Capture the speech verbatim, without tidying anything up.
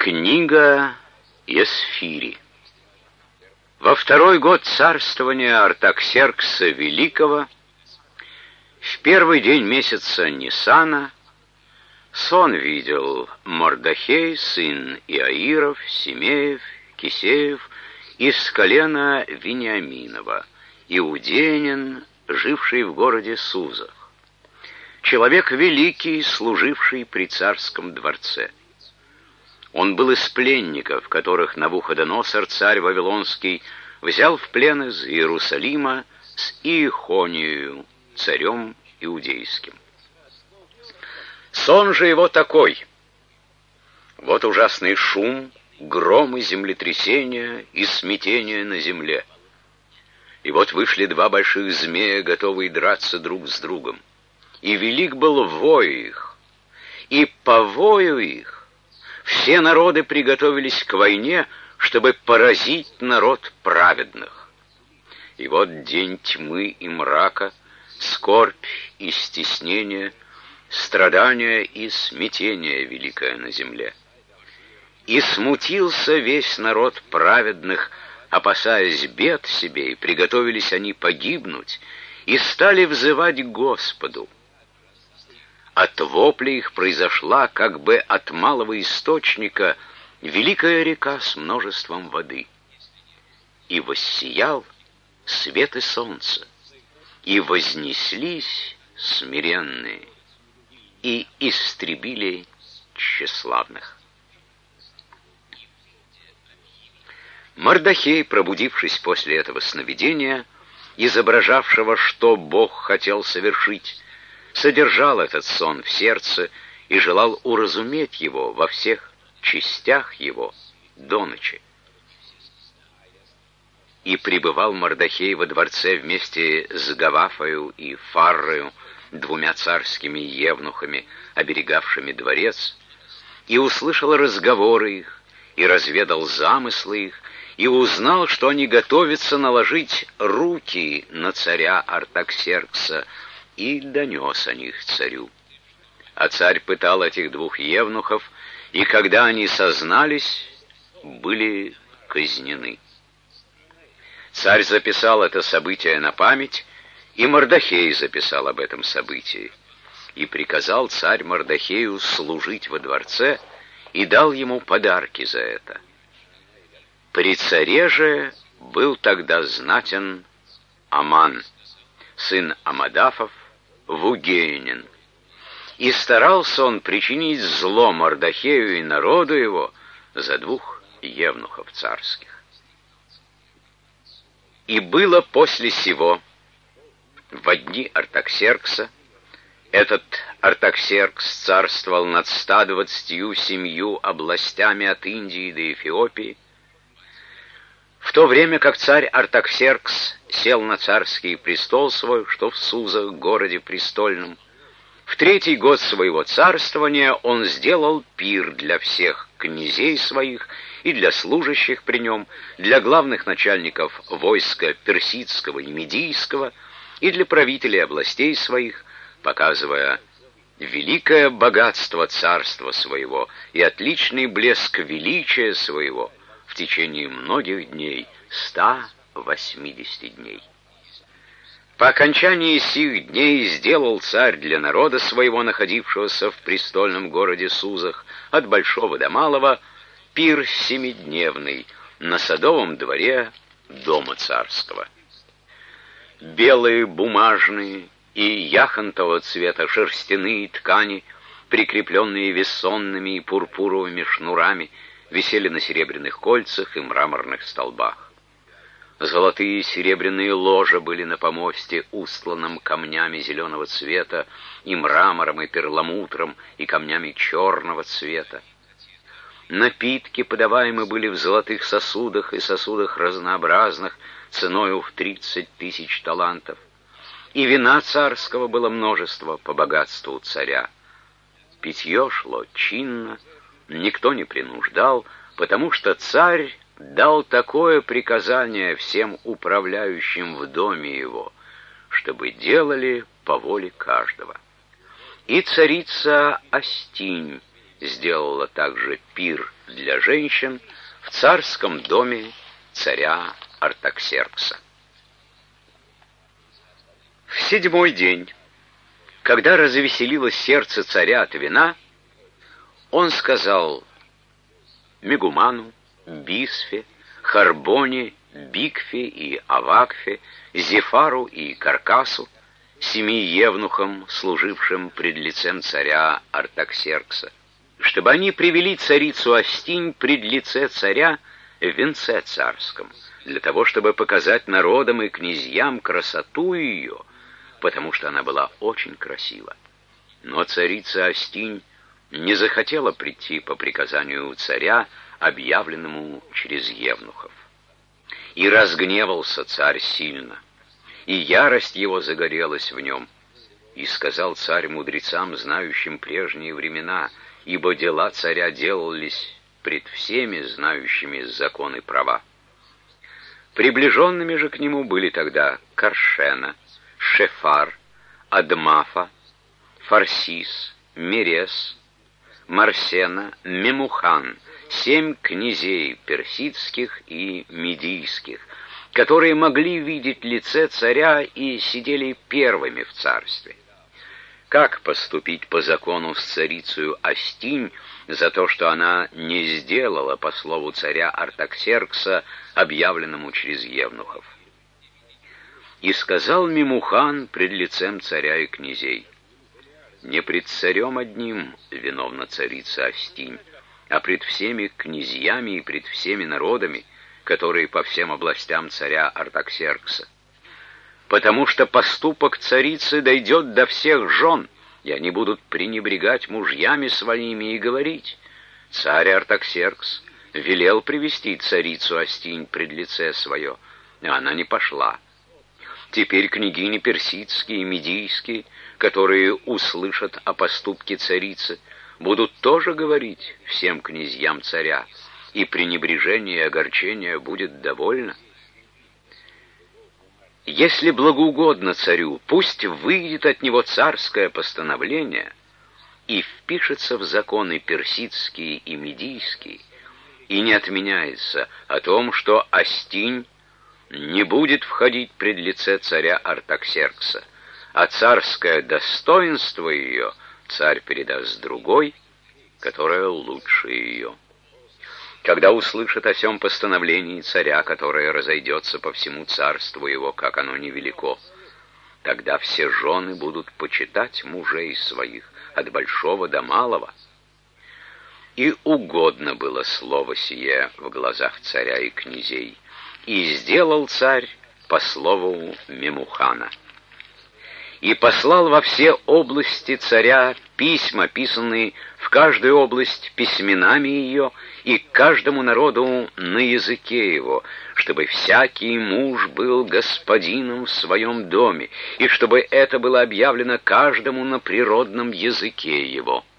Книга Есфири. Во второй год царствования Артаксеркса Великого, в первый день месяца Нисана, сон видел Мордахей, сын Иаиров, Семеев, Кисеев, из колена Вениаминова, иудеянин, живший в городе Сузах, человек великий, служивший при царском дворце. Он был из пленников, которых Навуходоносор, царь Вавилонский, взял в плен из Иерусалима с Иехонией, царем иудейским. Сон же его такой: вот ужасный шум, гром и землетрясение и смятение на земле. И вот вышли два больших змея, готовые драться друг с другом. И велик был вой их, и по вою их все народы приготовились к войне, чтобы поразить народ праведных. И вот день тьмы и мрака, скорбь и стеснение, страдание и смятение великое на земле. И смутился весь народ праведных, опасаясь бед себе, и приготовились они погибнуть, и стали взывать к Господу. От вопля их произошла, как бы от малого источника, великая река с множеством воды. И воссиял свет и солнце, и вознеслись смиренные, и истребили тщеславных. Мордахей, пробудившись после этого сновидения, изображавшего, что Бог хотел совершить, содержал этот сон в сердце и желал уразуметь его во всех частях его до ночи. И пребывал Мордахей во дворце вместе с Гавафою и Фаррою, двумя царскими евнухами, оберегавшими дворец, и услышал разговоры их, и разведал замыслы их, и узнал, что они готовятся наложить руки на царя Артаксеркса, и донес о них царю. А царь пытал этих двух евнухов, и когда они сознались, были казнены. Царь записал это событие на память, и Мордахей записал об этом событии. И приказал царь Мордахею служить во дворце, и дал ему подарки за это. При царе же был тогда знатен Аман, сын Амадафов, вугеянин. И старался он причинить зло Мордахею и народу его за двух евнухов царских. И было после сего, во дни Артаксеркса, этот Артаксеркс царствовал над ста двадцатью семью областями от Индии до Эфиопии, в то время как царь Артаксеркс сел на царский престол свой, что в Сузах, городе престольном, в третий год своего царствования он сделал пир для всех князей своих и для служащих при нем, для главных начальников войска персидского и медийского и для правителей областей своих, показывая великое богатство царства своего и отличный блеск величия своего в течение многих дней, ста восьмидесяти дней. По окончании сих дней сделал царь для народа своего, находившегося в престольном городе Сузах, от большого до малого, пир семидневный на садовом дворе дома царского. Белые бумажные и яхонтового цвета шерстяные ткани, прикрепленные вессонными и пурпуровыми шнурами, висели на серебряных кольцах и мраморных столбах. Золотые и серебряные ложа были на помосте, устланном камнями зеленого цвета, и мрамором, и перламутром, и камнями черного цвета. Напитки подаваемы были в золотых сосудах и сосудах разнообразных, ценою в тридцать тысяч талантов. И вина царского было множество по богатству царя. Питье шло чинно, никто не принуждал, потому что царь дал такое приказание всем управляющим в доме его, чтобы делали по воле каждого. И царица Астинь сделала также пир для женщин в царском доме царя Артаксеркса. В седьмой день, когда развеселилось сердце царя от вина, он сказал Мегуману, Бисфе, Харбоне, Бикфе и Авакфе, Зефару и Каркасу, семи евнухам, служившим пред лицем царя Артаксеркса, чтобы они привели царицу Астинь пред лице царя в венце царском, для того, чтобы показать народам и князьям красоту ее, потому что она была очень красива. Но царица Астинь не захотела прийти по приказанию царя, объявленному через евнухов. И разгневался царь сильно, и ярость его загорелась в нем. И сказал царь мудрецам, знающим прежние времена, ибо дела царя делались пред всеми, знающими закон и права. Приближенными же к нему были тогда Каршена, Шефар, Адмафа, Фарсис, Мерес, Марсена, Мемухан, семь князей персидских и медийских, которые могли видеть лице царя и сидели первыми в царстве. Как поступить по закону с царицею Астинь за то, что она не сделала по слову царя Артаксеркса, объявленному через евнухов? И сказал Мемухан пред лицем царя и князей: не пред царем одним виновна царица Астинь, а пред всеми князьями и пред всеми народами, которые по всем областям царя Артаксеркса. Потому что поступок царицы дойдет до всех жен, и они будут пренебрегать мужьями своими и говорить: царь Артаксеркс велел привести царицу Астинь пред лице свое, а она не пошла. Теперь княгини персидские и медийские, которые услышат о поступке царицы, будут тоже говорить всем князьям царя, и пренебрежение и огорчение будет довольно. Если благоугодно царю, пусть выйдет от него царское постановление и впишется в законы персидские и медийские, и не отменяется о том, что Астинь не будет входить пред лице царя Артаксеркса, а царское достоинство ее царь передаст другой, которая лучше ее. Когда услышат о сем постановлении царя, которое разойдется по всему царству его, как оно невелико, тогда все жены будут почитать мужей своих, от большого до малого. И угодно было слово сие в глазах царя и князей, и сделал царь по слову Мемухана. И послал во все области царя письма, писанные в каждую область письменами ее, и каждому народу на языке его, чтобы всякий муж был господином в своем доме, и чтобы это было объявлено каждому на природном языке его.